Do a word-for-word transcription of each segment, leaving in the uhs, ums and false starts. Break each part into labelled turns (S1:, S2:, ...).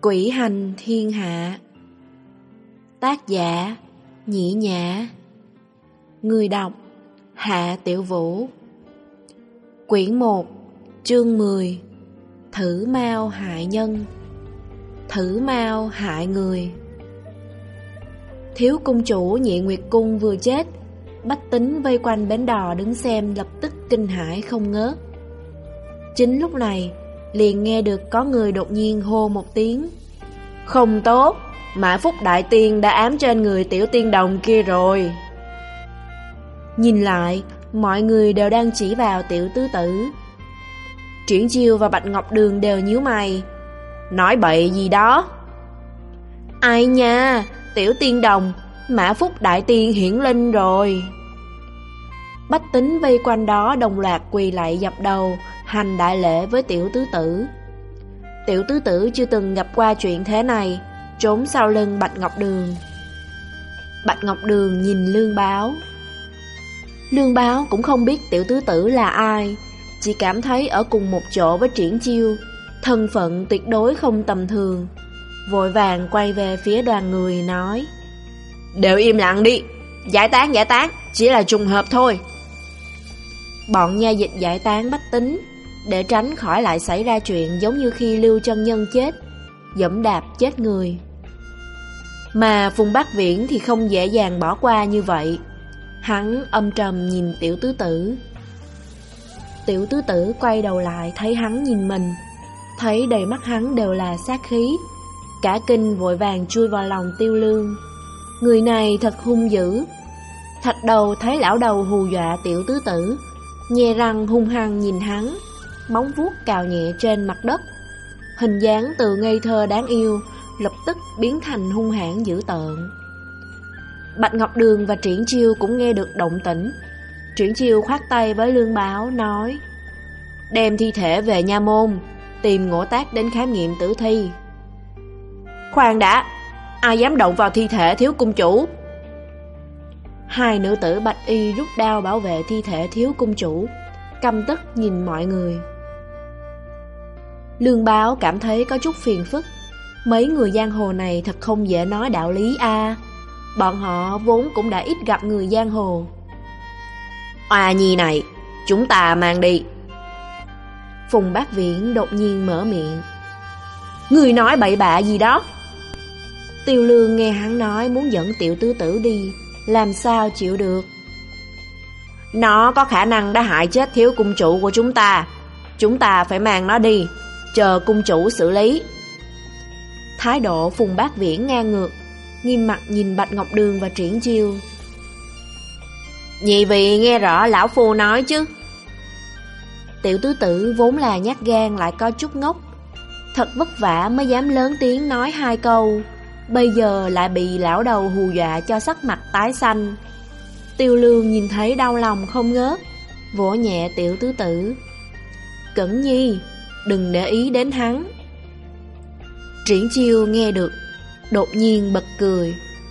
S1: Quỷ hành thiên hạ. Tác giả Nhĩ Nhã. Người đọc Hạ Tiểu Vũ. Quyển một, chương mười. Thử mao hại nhân. Thử mao hại người. Thiếu cung chủ Nhị Nguyệt Cung vừa chết, bách tính vây quanh bến đò đứng xem lập tức kinh hãi không ngớt. Chính lúc này, liền nghe được có người đột nhiên hô một tiếng: "Không tốt, Mã Phúc Đại Tiên đã ám trên người tiểu tiên đồng kia rồi." Nhìn lại, mọi người đều đang chỉ vào tiểu tứ tử. Triển Chiêu và Bạch Ngọc Đường đều nhíu mày: "Nói bậy gì đó?" "Ai nha, tiểu tiên đồng, Mã Phúc Đại Tiên hiển linh rồi." Bách tính vây quanh đó đồng loạt quỳ lạy dập đầu, hành đại lễ với tiểu tứ tử. Tiểu tứ tử chưa từng gặp qua chuyện thế này, trốn sau lưng Bạch Ngọc Đường. Bạch Ngọc Đường nhìn Lương Báo. Lương Báo cũng không biết tiểu tứ tử là ai, chỉ cảm thấy ở cùng một chỗ với Triển Chiêu, thân phận tuyệt đối không tầm thường. Vội vàng quay về phía đoàn người nói: "Đều im lặng đi, giải tán giải tán, chỉ là trùng hợp thôi." Bọn nha dịch giải tán bách tính, để tránh khỏi lại xảy ra chuyện giống như khi Lưu Chân Nhân chết, giẫm đạp chết người. Mà Phùng Bác Viễn thì không dễ dàng bỏ qua như vậy. Hắn âm trầm nhìn tiểu tứ tử. Tiểu tứ tử quay đầu lại thấy hắn nhìn mình, thấy đầy mắt hắn đều là sát khí, cả kinh vội vàng chui vào lòng Tiêu Lương. Người này thật hung dữ. Thạch Đầu thấy lão đầu hù dọa tiểu tứ tử, nhe răng hung hăng nhìn hắn, móng vuốt cào nhẹ trên mặt đất. Hình dáng từ ngây thơ đáng yêu lập tức biến thành hung hãn dữ tợn. Bạch Ngọc Đường và Triển Chiêu cũng nghe được động tĩnh. Triển Chiêu khoát tay với Lương Báo nói: "Đem thi thể về nha môn, tìm Ngỗ Tác đến khám nghiệm tử thi." "Khoan đã, ai dám động vào thi thể thiếu cung chủ?" Hai nữ tử bạch y rút đao bảo vệ thi thể thiếu cung chủ, căm tức nhìn mọi người. Lương Báo cảm thấy có chút phiền phức. Mấy người giang hồ này thật không dễ nói đạo lý a. À. Bọn họ vốn cũng đã ít gặp người giang hồ. "Oa nhi này, chúng ta mang đi." Phùng Bác Viễn đột nhiên mở miệng: "Người nói bậy bạ gì đó?" Tiêu Lương nghe hắn nói muốn dẫn tiểu tứ tử đi, làm sao chịu được. "Nó có khả năng đã hại chết thiếu cung chủ của chúng ta, chúng ta phải mang nó đi, chờ cung chủ xử lý." Thái độ Phùng Bác Viễn ngang ngược, nghiêm mặt nhìn Bạch Ngọc Đường và Triển Chiêu. "Nhị vị nghe rõ lão phu nói chứ?" Tiểu tứ tử vốn là nhát gan lại có chút ngốc, thật vất vả mới dám lớn tiếng nói hai câu, bây giờ lại bị lão đầu hù dọa cho sắc mặt tái xanh. Tiêu Lương nhìn thấy đau lòng không ngớt, vỗ nhẹ tiểu tứ tử: "Cẩn nhi, đừng để ý đến hắn." Triển Chiêu nghe được, đột nhiên bật cười.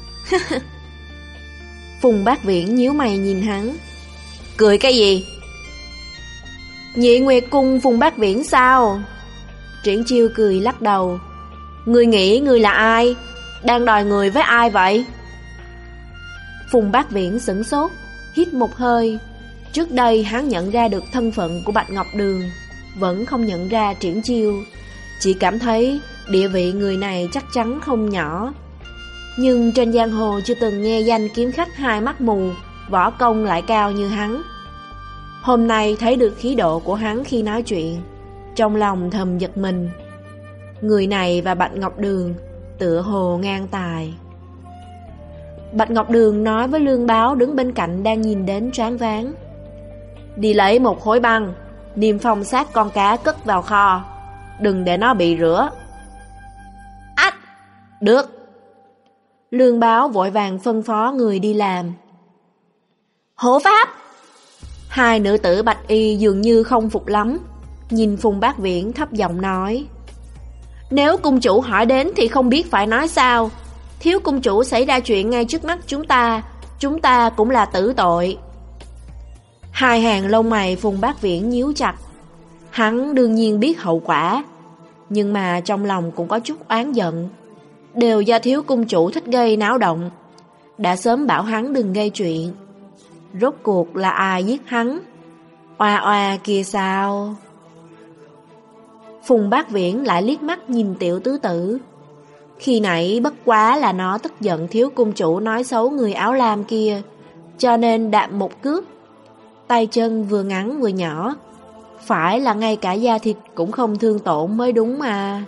S1: Phùng Bác Viễn nhíu mày nhìn hắn: "Cười cái gì?" "Nhị Nguyệt Cung Phùng Bác Viễn sao?" Triển Chiêu cười lắc đầu: "Ngươi nghĩ ngươi là ai? Đang đòi người với ai vậy?" Phùng Bác Viễn sửng sốt, hít một hơi. Trước đây hắn nhận ra được thân phận của Bạch Ngọc Đường, vẫn không nhận ra Triển Chiêu, chỉ cảm thấy địa vị người này chắc chắn không nhỏ. Nhưng trên giang hồ chưa từng nghe danh kiếm khách hai mắt mù, võ công lại cao như hắn. Hôm nay thấy được khí độ của hắn khi nói chuyện, trong lòng thầm giật mình. Người này và Bạch Ngọc Đường tựa hồ ngang tài. Bạch Ngọc Đường nói với Lương Báo đứng bên cạnh đang nhìn đến choáng váng: "Đi lấy một khối băng, niêm phong xác con cá cất vào kho, đừng để nó bị rửa." "Ách, được." Lương Báo vội vàng phân phó người đi làm. "Hộ pháp!" Hai nữ tử bạch y dường như không phục lắm, nhìn Phùng Bác Viễn thấp giọng nói: "Nếu cung chủ hỏi đến thì không biết phải nói sao. Thiếu cung chủ xảy ra chuyện ngay trước mắt chúng ta, chúng ta cũng là tử tội." Hai hàng lông mày Phùng Bác Viễn nhíu chặt. Hắn đương nhiên biết hậu quả. nhưng mà trong lòng cũng có chút oán giận. Đều do thiếu cung chủ thích gây náo động, đã sớm bảo hắn đừng gây chuyện. Rốt cuộc là ai giết hắn? Oa oa kia sao? Phùng Bác Viễn lại liếc mắt nhìn Tiểu Tứ Tử. Khi nãy bất quá là nó tức giận thiếu cung chủ nói xấu người áo lam kia, cho nên đạp một cước. Tay chân vừa ngắn vừa nhỏ, phải là ngay cả da thịt cũng không thương tổn mới đúng mà.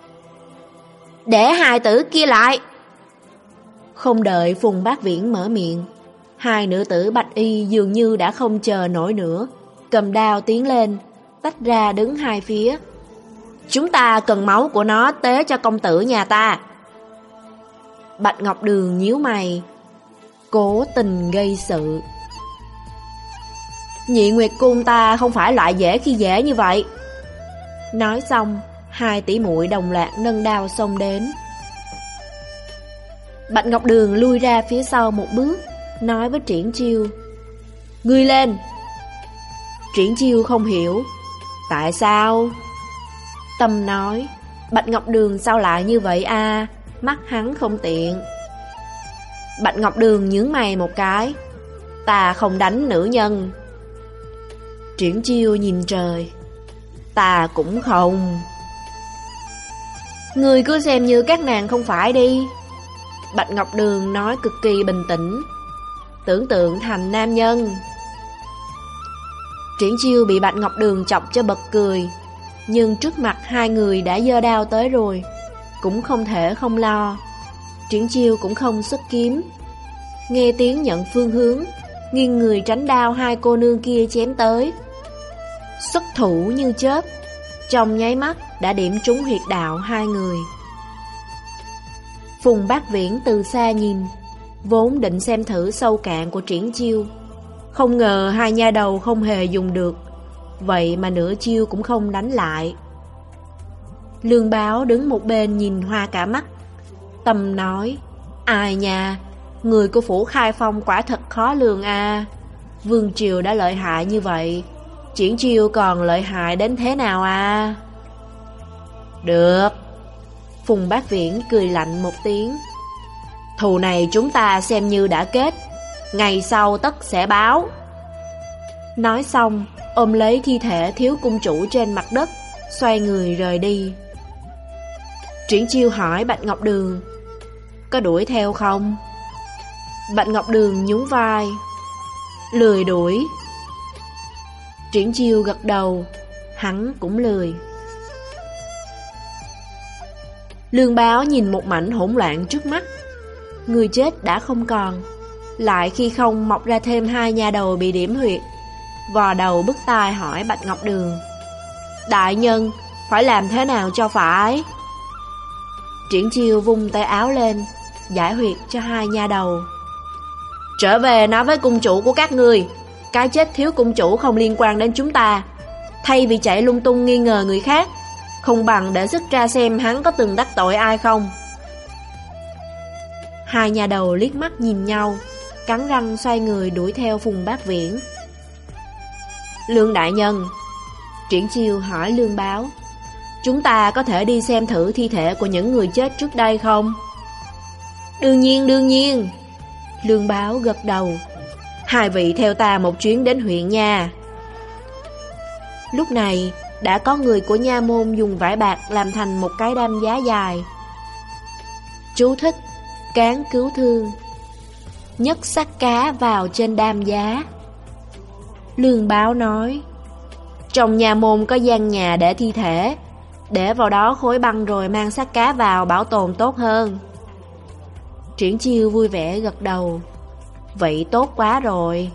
S1: Để hai tử kia lại. Không đợi Phùng Bác Viễn mở miệng, hai nữ tử bạch y dường như đã không chờ nổi nữa, cầm đao tiến lên, tách ra đứng hai phía. Chúng ta cần máu của nó tế cho công tử nhà ta. Bạch Ngọc Đường nhíu mày, cố tình gây sự. Nhị Nguyệt Cung ta không phải loại dễ khi dễ như vậy. Nói xong, hai tỷ muội đồng loạt nâng đao xông đến. Bạch Ngọc Đường lui ra phía sau một bước, nói với Triển Chiêu: Ngươi lên. Triển Chiêu không hiểu. Tại sao? Tâm nói: Bạch Ngọc Đường sao lại như vậy a? À? Mắt hắn không tiện. Bạch Ngọc Đường nhướng mày một cái: Ta không đánh nữ nhân. Triển Chiêu nhìn trời: Ta cũng không. Người cứ xem như các nàng không phải đi. Bạch Ngọc Đường nói cực kỳ bình tĩnh: Tưởng tượng thành nam nhân. Triển Chiêu bị Bạch Ngọc Đường chọc cho bật cười, nhưng trước mặt hai người đã giơ đao tới rồi, cũng không thể không lo. Triển Chiêu cũng không xuất kiếm, nghe tiếng nhận phương hướng, nghiêng người tránh đao hai cô nương kia chém tới. Xuất thủ như chớp, trong nháy mắt đã điểm trúng huyệt đạo hai người. Phùng Bác Viễn từ xa nhìn, vốn định xem thử sâu cạn của Triển Chiêu, không ngờ hai nha đầu không hề dùng được, vậy mà nửa chiêu cũng không đánh lại. Lương Báo đứng một bên nhìn hoa cả mắt, tâm nói: Ai nha, người của phủ Khai Phong quả thật khó lường a. À. Vương triều đã lợi hại như vậy, Triển Chiêu còn lợi hại đến thế nào à? Được. Phùng Bác Viễn cười lạnh một tiếng: Thù này chúng ta xem như đã kết, ngày sau tất sẽ báo. Nói xong, ôm lấy thi thể thiếu cung chủ trên mặt đất, xoay người rời đi. Triển Chiêu hỏi Bạch Ngọc Đường: Có đuổi theo không? Bạch Ngọc Đường nhún vai: Lười đuổi. Triển Chiêu gật đầu, hắn cũng lười. Lương Báo nhìn một mảnh hỗn loạn trước mắt, người chết đã không còn, lại khi không mọc ra thêm hai nha đầu bị điểm huyệt, vò đầu bứt tai hỏi Bạch Ngọc Đường: Đại nhân, phải làm thế nào cho phải? Triển Chiêu vung tay áo lên, giải huyệt cho hai nha đầu. Trở về nói với cung chủ của các ngươi, cái chết thiếu cung chủ không liên quan đến chúng ta. Thay vì chạy lung tung nghi ngờ người khác, không bằng để sức ra xem hắn có từng đắc tội ai không. Hai nhà đầu liếc mắt nhìn nhau, cắn răng xoay người đuổi theo Phùng Bác Viễn. Lương đại nhân, Triển Chiêu hỏi Lương Báo: Chúng ta có thể đi xem thử thi thể của những người chết trước đây không? Đương nhiên, đương nhiên. Lương Báo gật đầu: Hai vị theo ta một chuyến đến huyện nha. Lúc này đã có người của nha môn dùng vải bạc làm thành một cái đam giá dài. Chú thích: cán cứu thương. Nhấc xác cá vào trên đam giá. Lương Báo nói: Trong nha môn có gian nhà để thi thể, để vào đó khối băng rồi mang xác cá vào bảo tồn tốt hơn. Triển Chiêu vui vẻ gật đầu: Vậy tốt quá rồi.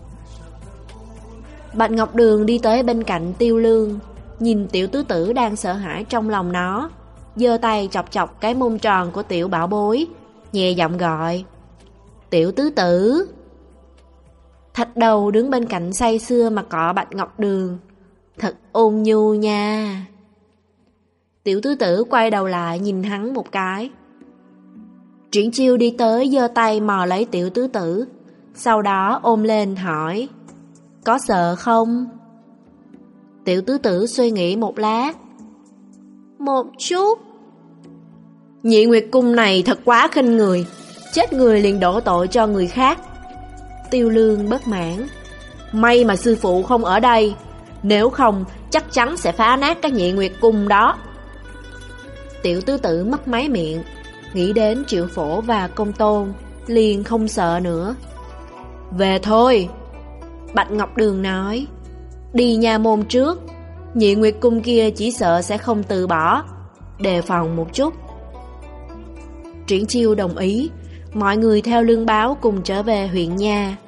S1: Bạch Ngọc Đường đi tới bên cạnh Tiêu Lương, nhìn tiểu tứ tử đang sợ hãi trong lòng nó, giơ tay chọc chọc cái mông tròn của tiểu bảo bối, nhẹ giọng gọi: Tiểu tứ tử. Thạch Đầu đứng bên cạnh say sưa mà cọ Bạch Ngọc Đường: Thật ôn nhu nha. Tiểu tứ tử quay đầu lại nhìn hắn một cái. Triển Chiêu đi tới giơ tay mò lấy tiểu tứ tử, sau đó ôm lên hỏi: Có sợ không? Tiểu tứ tử suy nghĩ một lát: một chút. Nhị Nguyệt Cung này thật quá khinh người, chết người liền đổ tội cho người khác. Tiêu Lương bất mãn. May mà sư phụ không ở đây, nếu không chắc chắn sẽ phá nát cái Nhị Nguyệt Cung đó. Tiểu tứ tử mấp máy miệng, nghĩ đến Triệu Phổ và Công Tôn, liền không sợ nữa. Về thôi, Bạch Ngọc Đường nói. Đi nha môn trước, Nhị Nguyệt Cung kia chỉ sợ sẽ không từ bỏ, đề phòng một chút. Triển Chiêu đồng ý, mọi người theo Lương Báo cùng trở về huyện nha.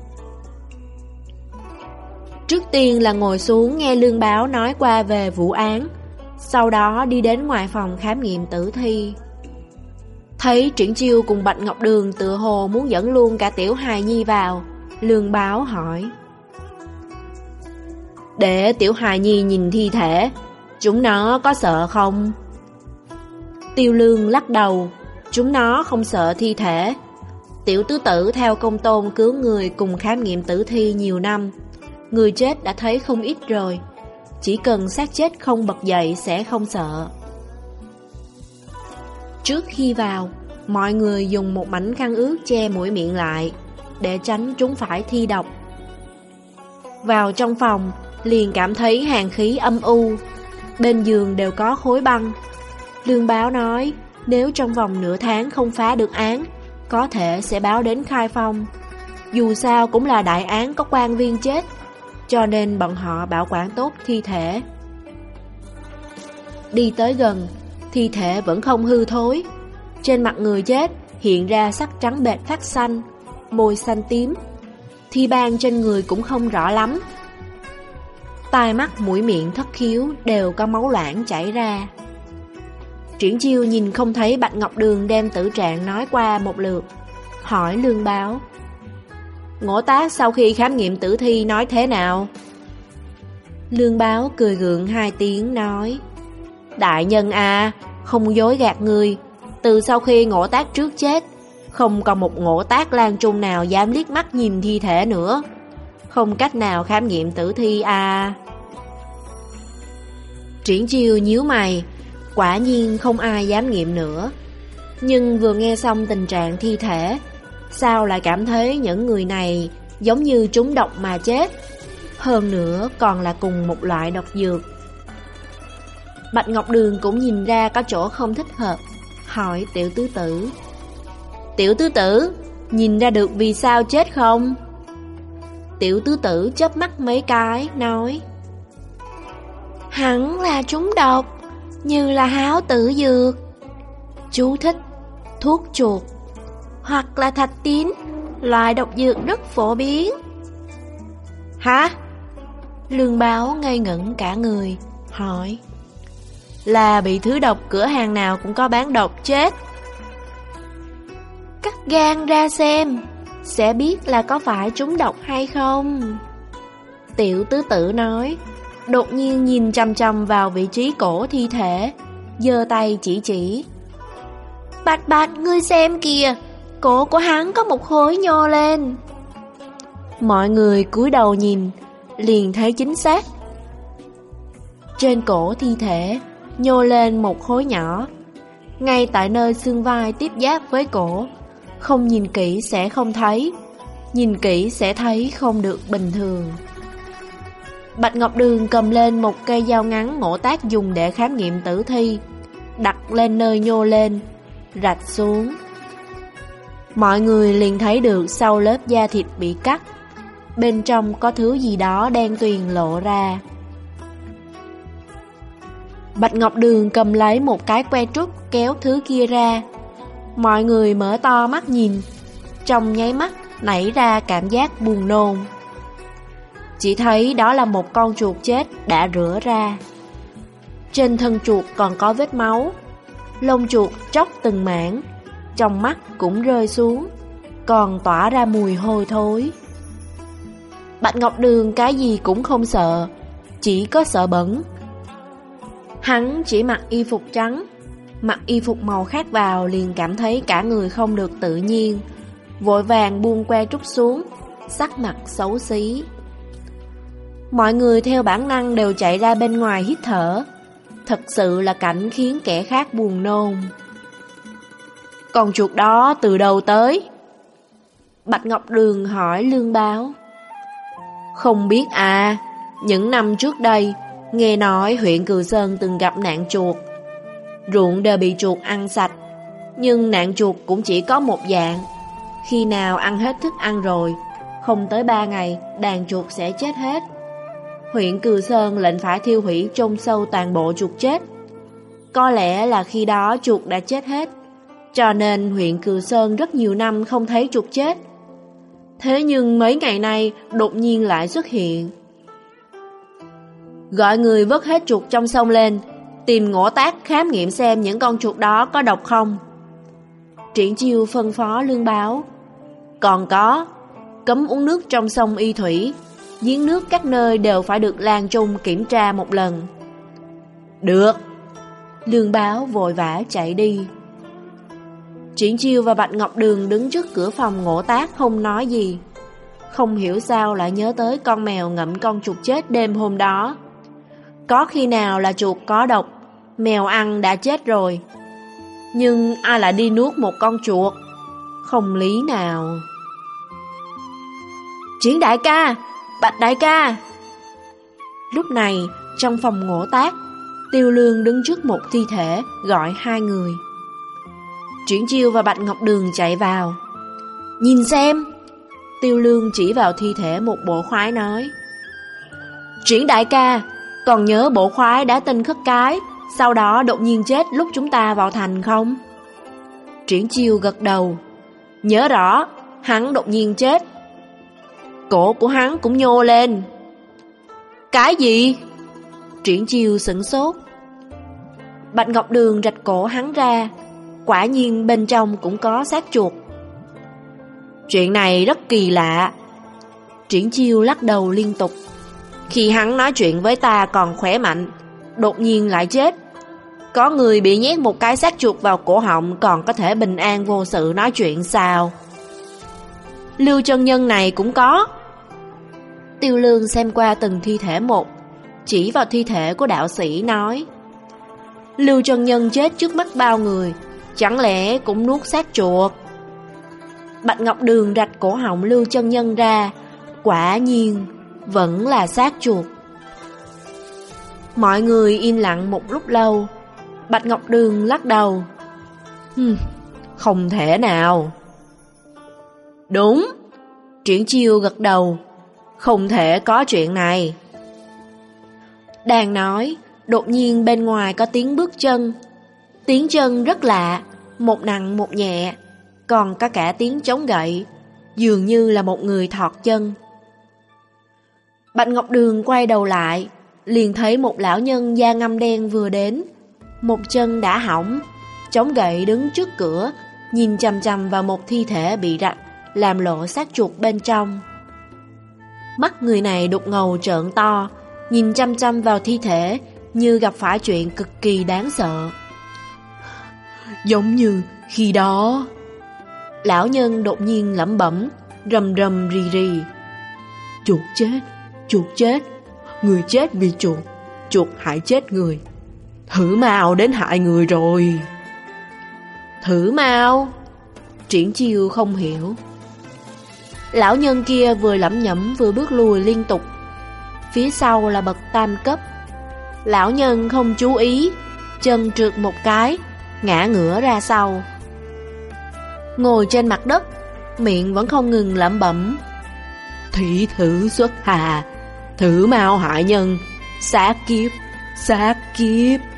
S1: Trước tiên là ngồi xuống nghe Lương Báo nói qua về vụ án, sau đó đi đến ngoài phòng khám nghiệm tử thi. Thấy Triển Chiêu cùng Bạch Ngọc Đường tựa hồ muốn dẫn luôn cả Tiểu Hài Nhi vào, Lương Báo hỏi. Để Tiểu Hài Nhi nhìn thi thể, chúng nó có sợ không? Tiêu Lương lắc đầu, chúng nó không sợ thi thể. Tiểu tứ tử theo Công Tôn cứu người cùng khám nghiệm tử thi nhiều năm, người chết đã thấy không ít rồi, chỉ cần xác chết không bật dậy sẽ không sợ. Trước khi vào, mọi người dùng một mảnh khăn ướt che mũi miệng lại, để tránh chúng phải thi độc. Vào trong phòng, liền cảm thấy hàn khí âm u, bên giường đều có khối băng. Lương Báo nói, nếu trong vòng nửa tháng không phá được án, có thể sẽ báo đến Khai Phong. Dù sao cũng là đại án có quan viên chết, cho nên bọn họ bảo quản tốt thi thể. Đi tới gần, thi thể vẫn không hư thối. Trên mặt người chết hiện ra sắc trắng bệch phát xanh, môi xanh tím. Thi ban trên người cũng không rõ lắm. Tai mắt mũi miệng thất khiếu đều có máu loãng chảy ra. Triển Chiêu nhìn không thấy Bạch Ngọc Đường đem tử trạng nói qua một lượt, hỏi Lương Báo. Ngỗ Tác sau khi khám nghiệm tử thi nói thế nào? Lương Báo cười gượng hai tiếng nói. Đại nhân à, không dối gạt người, từ sau khi Ngỗ Tác trước chết, không còn một Ngỗ Tác Lan Trung nào dám liếc mắt nhìn thi thể nữa, không cách nào khám nghiệm tử thi à. Triển Chiêu nhíu mày, quả nhiên không ai dám nghiệm nữa. Nhưng vừa nghe xong tình trạng thi thể, sao lại cảm thấy những người này giống như trúng độc mà chết, hơn nữa còn là cùng một loại độc dược. Bạch Ngọc Đường cũng nhìn ra có chỗ không thích hợp, hỏi Tiểu tứ tử. Tiểu tứ tử, nhìn ra được vì sao chết không? Tiểu tứ tử chớp mắt mấy cái, nói. Hẳn là trúng độc, như là háo tử dược. Chú thích: thuốc chuột hoặc là thạch tín, loại độc dược rất phổ biến. Hả? Lương Báo ngây ngẩn cả người, hỏi. Là bị thứ độc cửa hàng nào cũng có bán độc chết. Cắt gan ra xem, sẽ biết là có phải trúng độc hay không. Tiểu tứ tử nói, đột nhiên nhìn chăm chăm vào vị trí cổ thi thể, giơ tay chỉ chỉ. Bạch Bạch, ngươi xem kìa, cổ của hắn có một khối nhô lên. Mọi người cúi đầu nhìn, liền thấy chính xác. Trên cổ thi thể nhô lên một khối nhỏ, ngay tại nơi xương vai tiếp giáp với cổ. Không nhìn kỹ sẽ không thấy, nhìn kỹ sẽ thấy không được bình thường. Bạch Ngọc Đường cầm lên một cây dao ngắn Ngỗ Tác dùng để khám nghiệm tử thi, đặt lên nơi nhô lên, rạch xuống. Mọi người liền thấy được sau lớp da thịt bị cắt, bên trong có thứ gì đó đen tuyền lộ ra. Bạch Ngọc Đường cầm lấy một cái que trúc kéo thứ kia ra. Mọi người mở to mắt nhìn, trong nháy mắt nảy ra cảm giác buồn nôn. Chỉ thấy đó là một con chuột chết đã rửa ra. Trên thân chuột còn có vết máu, lông chuột tróc từng mảng, trong mắt cũng rơi xuống, còn tỏa ra mùi hôi thối. Bạch Ngọc Đường cái gì cũng không sợ, chỉ có sợ bẩn. Hắn chỉ mặc y phục trắng, mặc y phục màu khác vào liền cảm thấy cả người không được tự nhiên, vội vàng buông que trúc xuống, sắc mặt xấu xí. Mọi người theo bản năng đều chạy ra bên ngoài hít thở. Thật sự là cảnh khiến kẻ khác buồn nôn. Con chuột đó từ đâu tới? Bạch Ngọc Đường hỏi Lương Báo. Không biết à, những năm trước đây, nghe nói huyện Cừ Sơn từng gặp nạn chuột. Ruộng đều bị chuột ăn sạch, nhưng nạn chuột cũng chỉ có một dạng. Khi nào ăn hết thức ăn rồi, không tới ba ngày, đàn chuột sẽ chết hết. Huyện Cừ Sơn lệnh phải thiêu hủy chôn sâu toàn bộ chuột chết. Có lẽ là khi đó chuột đã chết hết, cho nên huyện Cừ Sơn rất nhiều năm không thấy chuột chết. Thế nhưng mấy ngày nay đột nhiên lại xuất hiện. Gọi người vớt hết chuột trong sông lên, tìm Ngỗ Tác khám nghiệm xem những con chuột đó có độc không. Triển Chiêu phân phó Lương Báo. Còn có, cấm uống nước trong sông Y Thủy, giếng nước các nơi đều phải được Lang Trung kiểm tra một lần. Được. Lương Báo vội vã chạy đi. Triển Chiêu và Bạch Ngọc Đường đứng trước cửa phòng Ngỗ Tác không nói gì. Không hiểu sao lại nhớ tới con mèo ngậm con chuột chết đêm hôm đó. Có khi nào là chuột có độc, mèo ăn đã chết rồi. Nhưng ai lại đi nuốt một con chuột? Không lý nào. Triển đại ca, Bạch đại ca. Lúc này trong phòng Ngỗ Tác, Tiêu Lương đứng trước một thi thể gọi hai người. Triển Chiêu và Bạch Ngọc Đường chạy vào. Nhìn xem. Tiêu Lương chỉ vào thi thể một bộ khoái nói. Triển đại ca, còn nhớ bộ khoái đã tên Khất Cái, sau đó đột nhiên chết lúc chúng ta vào thành không? Triển Chiêu gật đầu. Nhớ rõ, hắn đột nhiên chết. Cổ của hắn cũng nhô lên. Cái gì? Triển Chiêu sửng sốt. Bạch Ngọc Đường rạch cổ hắn ra, quả nhiên bên trong cũng có xác chuột. Chuyện này rất kỳ lạ. Triển Chiêu lắc đầu liên tục. Khi hắn nói chuyện với ta còn khỏe mạnh, đột nhiên lại chết. Có người bị nhét một cái xác chuột vào cổ họng còn có thể bình an vô sự nói chuyện sao? Lưu chân nhân này cũng có. Tiêu Lương xem qua từng thi thể một, chỉ vào thi thể của đạo sĩ nói. Lưu chân nhân chết trước mắt bao người, chẳng lẽ cũng nuốt xác chuột? Bạch Ngọc Đường rạch cổ họng Lưu chân nhân ra, quả nhiên vẫn là xác chuột. Mọi người im lặng một lúc lâu. Bạch Ngọc Đường lắc đầu. Hừm, không thể nào. Đúng. Triển Chiêu gật đầu. Không thể có chuyện này. Đang nói, đột nhiên bên ngoài có tiếng bước chân. Tiếng chân rất lạ, một nặng một nhẹ, còn có cả tiếng chống gậy, dường như là một người thọt chân. Bạch Ngọc Đường quay đầu lại, liền thấy một lão nhân da ngăm đen vừa đến. Một chân đã hỏng, chống gậy đứng trước cửa, nhìn chằm chằm vào một thi thể bị rạch, làm lộ xác chuột bên trong. Mắt người này đục ngầu trợn to, nhìn chăm chăm vào thi thể, như gặp phải chuyện cực kỳ đáng sợ. Giống như khi đó. Lão nhân đột nhiên lẩm bẩm, rầm rầm rì rì. Chuột chết, chuột chết, người chết vì chuột, chuột hại chết người. Thử Mao đến hại người rồi. Thử Mao? Triển Chiêu không hiểu. Lão nhân kia vừa lẩm nhẩm vừa bước lùi liên tục. Phía sau là bậc tam cấp. Lão nhân không chú ý, chân trượt một cái, ngã ngửa ra sau. Ngồi trên mặt đất, miệng vẫn không ngừng lẩm bẩm. Thủy thử xuất hà, Thử Mao hại nhân, sát kiếp, sát kiếp.